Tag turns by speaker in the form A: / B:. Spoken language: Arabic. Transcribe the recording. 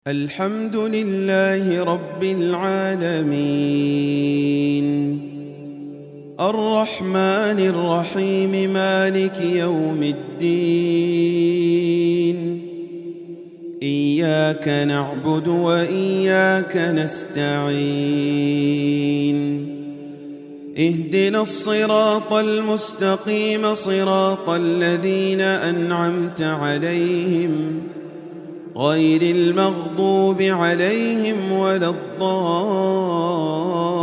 A: الحمد لله رب العالمين الرحمن الرحيم مالك يوم الدين إياك نعبد وإياك نستعين اهدنا الصراط المستقيم صراط الذين أنعمت عليهم غير المغضوب عليهم ولا الضالين